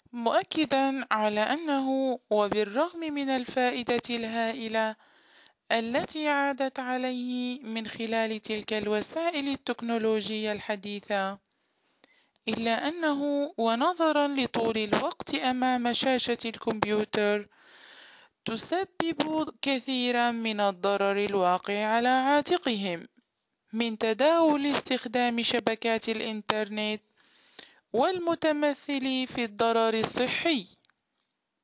مؤكدا على أنه وبالرغم من الفائدة الهائلة التي عادت عليه من خلال تلك الوسائل التكنولوجية الحديثة، إلا أنه ونظرا لطول الوقت أمام شاشة الكمبيوتر تسبب كثيرا من الضرر الواقع على عاتقهم، من تداول استخدام شبكات الإنترنت والمتمثل في الضرر الصحي